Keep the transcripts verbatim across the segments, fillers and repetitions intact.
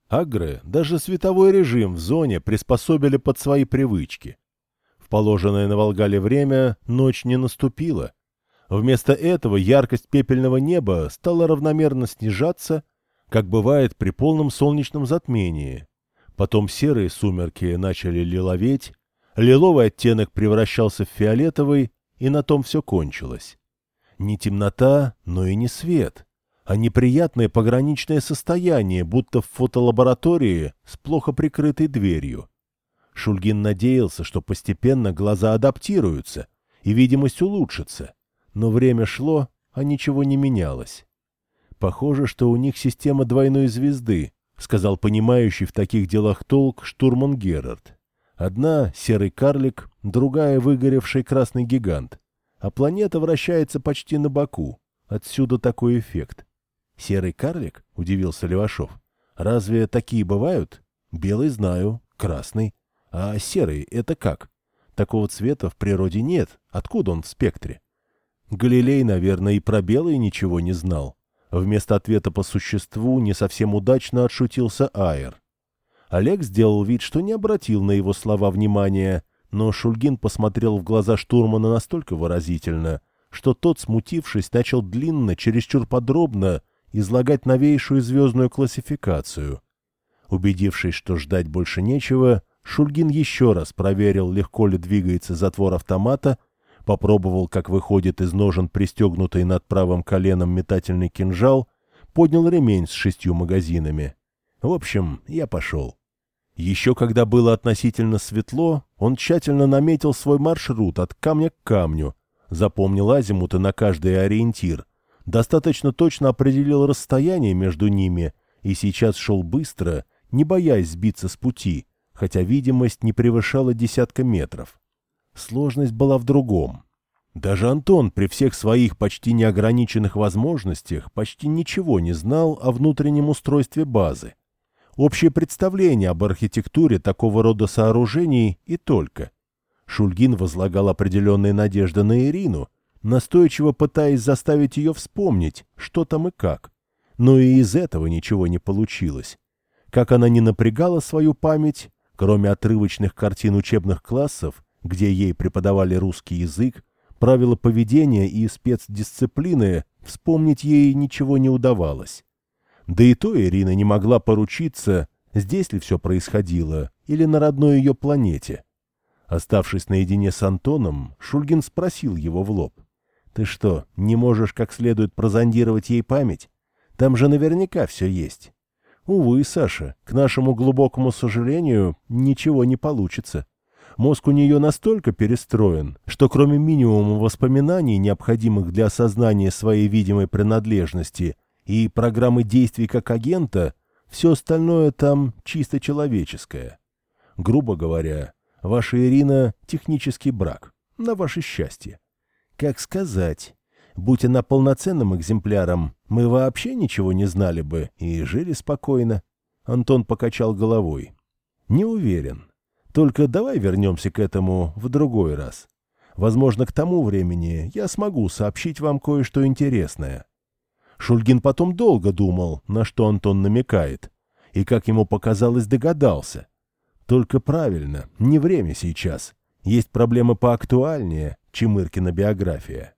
Агры даже световой режим в зоне приспособили под свои привычки. В положенное на Волгале время ночь не наступила. Вместо этого яркость пепельного неба стала равномерно снижаться, как бывает при полном солнечном затмении. Потом серые сумерки начали лиловеть, лиловый оттенок превращался в фиолетовый, и на том все кончилось. Не темнота, но и не свет, а неприятное пограничное состояние, будто в фотолаборатории с плохо прикрытой дверью. Шульгин надеялся, что постепенно глаза адаптируются, и видимость улучшится, но время шло, а ничего не менялось. «Похоже, что у них система двойной звезды», — сказал понимающий в таких делах толк штурман Герард. «Одна — серый карлик, другая — выгоревший красный гигант. А планета вращается почти на боку. Отсюда такой эффект». «Серый карлик?» — удивился Левашов. «Разве такие бывают? Белый знаю, красный. А серый — это как? Такого цвета в природе нет. Откуда он в спектре?» Галилей, наверное, и про белый ничего не знал. Вместо ответа по существу не совсем удачно отшутился Айр. Олег сделал вид, что не обратил на его слова внимания, но Шульгин посмотрел в глаза штурмана настолько выразительно, что тот, смутившись, начал длинно, чересчур подробно излагать новейшую звездную классификацию. Убедившись, что ждать больше нечего, Шульгин еще раз проверил, легко ли двигается затвор автомата, попробовал, как выходит из ножен пристегнутый над правым коленом метательный кинжал, поднял ремень с шестью магазинами. В общем, я пошел. Еще когда было относительно светло, он тщательно наметил свой маршрут от камня к камню, запомнил азимуты на каждый ориентир, достаточно точно определил расстояние между ними и сейчас шел быстро, не боясь сбиться с пути, хотя видимость не превышала десятка метров. Сложность была в другом. Даже Антон при всех своих почти неограниченных возможностях почти ничего не знал о внутреннем устройстве базы. Общее представление об архитектуре такого рода сооружений и только. Шульгин возлагал определенные надежды на Ирину, настойчиво пытаясь заставить ее вспомнить, что там и как. Но и из этого ничего не получилось. Как она не напрягала свою память, кроме отрывочных картин учебных классов, где ей преподавали русский язык, правила поведения и спецдисциплины, вспомнить ей ничего не удавалось. Да и то Ирина не могла поручиться, здесь ли все происходило, или на родной ее планете. Оставшись наедине с Антоном, Шульгин спросил его в лоб. «Ты что, не можешь как следует прозондировать ей память? Там же наверняка все есть». «Увы, Саша, к нашему глубокому сожалению, ничего не получится. Мозг у нее настолько перестроен, что кроме минимума воспоминаний, необходимых для осознания своей видимой принадлежности, и программы действий как агента, все остальное там чисто человеческое. Грубо говоря, ваша Ирина — технический брак, на ваше счастье. Как сказать, будь она полноценным экземпляром, мы вообще ничего не знали бы и жили спокойно». Антон покачал головой. «Не уверен. Только давай вернемся к этому в другой раз. Возможно, к тому времени я смогу сообщить вам кое-что интересное». Шульгин потом долго думал, на что Антон намекает, и, как ему показалось, догадался. Только правильно, не время сейчас. Есть проблемы поактуальнее, чем Иркина биография.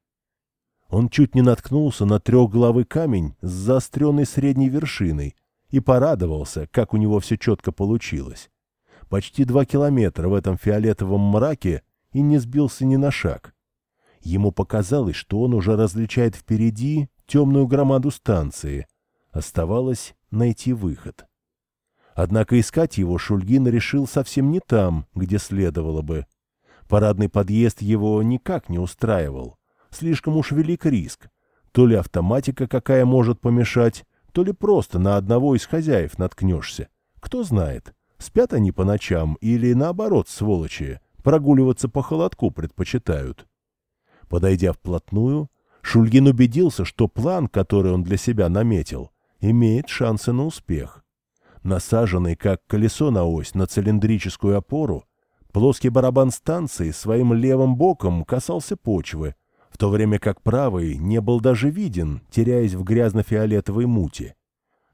Он чуть не наткнулся на трехглавый камень с заостренной средней вершиной и порадовался, как у него все четко получилось. Почти два километра в этом фиолетовом мраке и не сбился ни на шаг. Ему показалось, что он уже различает впереди темную громаду станции. Оставалось найти выход. Однако искать его Шульгин решил совсем не там, где следовало бы. Парадный подъезд его никак не устраивал. Слишком уж велик риск. То ли автоматика какая может помешать, то ли просто на одного из хозяев наткнешься. Кто знает, спят они по ночам или, наоборот, сволочи, прогуливаться по холодку предпочитают. Подойдя вплотную, Шульгин убедился, что план, который он для себя наметил, имеет шансы на успех. Насаженный, как колесо на ось, на цилиндрическую опору, плоский барабан станции своим левым боком касался почвы, в то время как правый не был даже виден, теряясь в грязно-фиолетовой мути.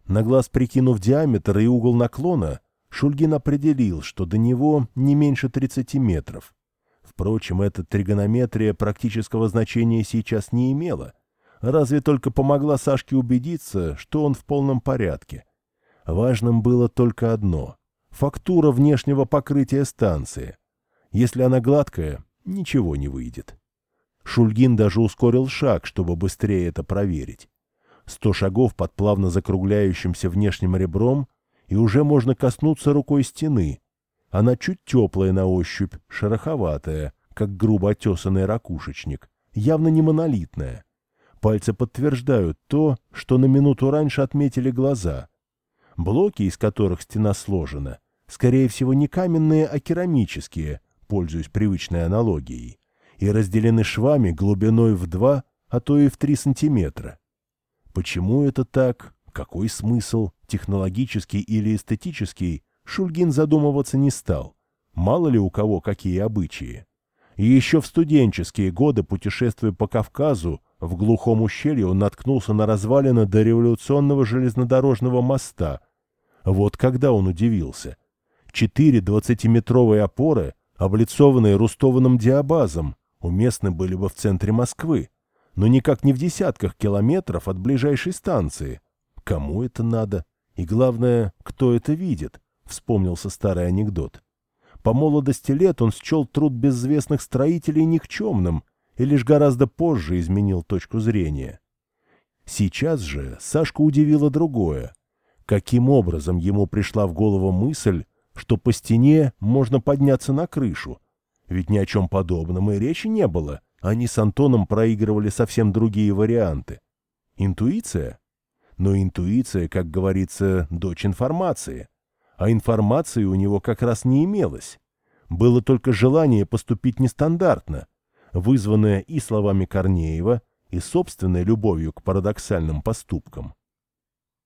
На глаз прикинув диаметр и угол наклона, Шульгин определил, что до него не меньше тридцати метров. Впрочем, эта тригонометрия практического значения сейчас не имела, разве только помогла Сашке убедиться, что он в полном порядке. Важным было только одно — фактура внешнего покрытия станции. Если она гладкая, ничего не выйдет. Шульгин даже ускорил шаг, чтобы быстрее это проверить. Сто шагов под плавно закругляющимся внешним ребром, и уже можно коснуться рукой стены. Она чуть теплая на ощупь, шероховатая, как грубо отесанный ракушечник, явно не монолитная. Пальцы подтверждают то, что на минуту раньше отметили глаза. Блоки, из которых стена сложена, скорее всего не каменные, а керамические, пользуясь привычной аналогией, и разделены швами глубиной в два, а то и в три сантиметра. Почему это так? Какой смысл, технологический или эстетический, Шульгин задумываться не стал. Мало ли у кого какие обычаи. И еще в студенческие годы, путешествуя по Кавказу, в глухом ущелье он наткнулся на развалины дореволюционного железнодорожного моста. Вот когда он удивился. Четыре двадцатиметровые опоры, облицованные рустованным диабазом, уместны были бы в центре Москвы, но никак не в десятках километров от ближайшей станции. Кому это надо? И главное, кто это видит? Вспомнился старый анекдот. По молодости лет он счел труд безвестных строителей никчемным и лишь гораздо позже изменил точку зрения. Сейчас же Сашку удивило другое. Каким образом ему пришла в голову мысль, что по стене можно подняться на крышу? Ведь ни о чем подобном и речи не было. Они с Антоном проигрывали совсем другие варианты. Интуиция? Но интуиция, как говорится, дочь информации. А информации у него как раз не имелось. Было только желание поступить нестандартно, вызванное и словами Корнеева, и собственной любовью к парадоксальным поступкам.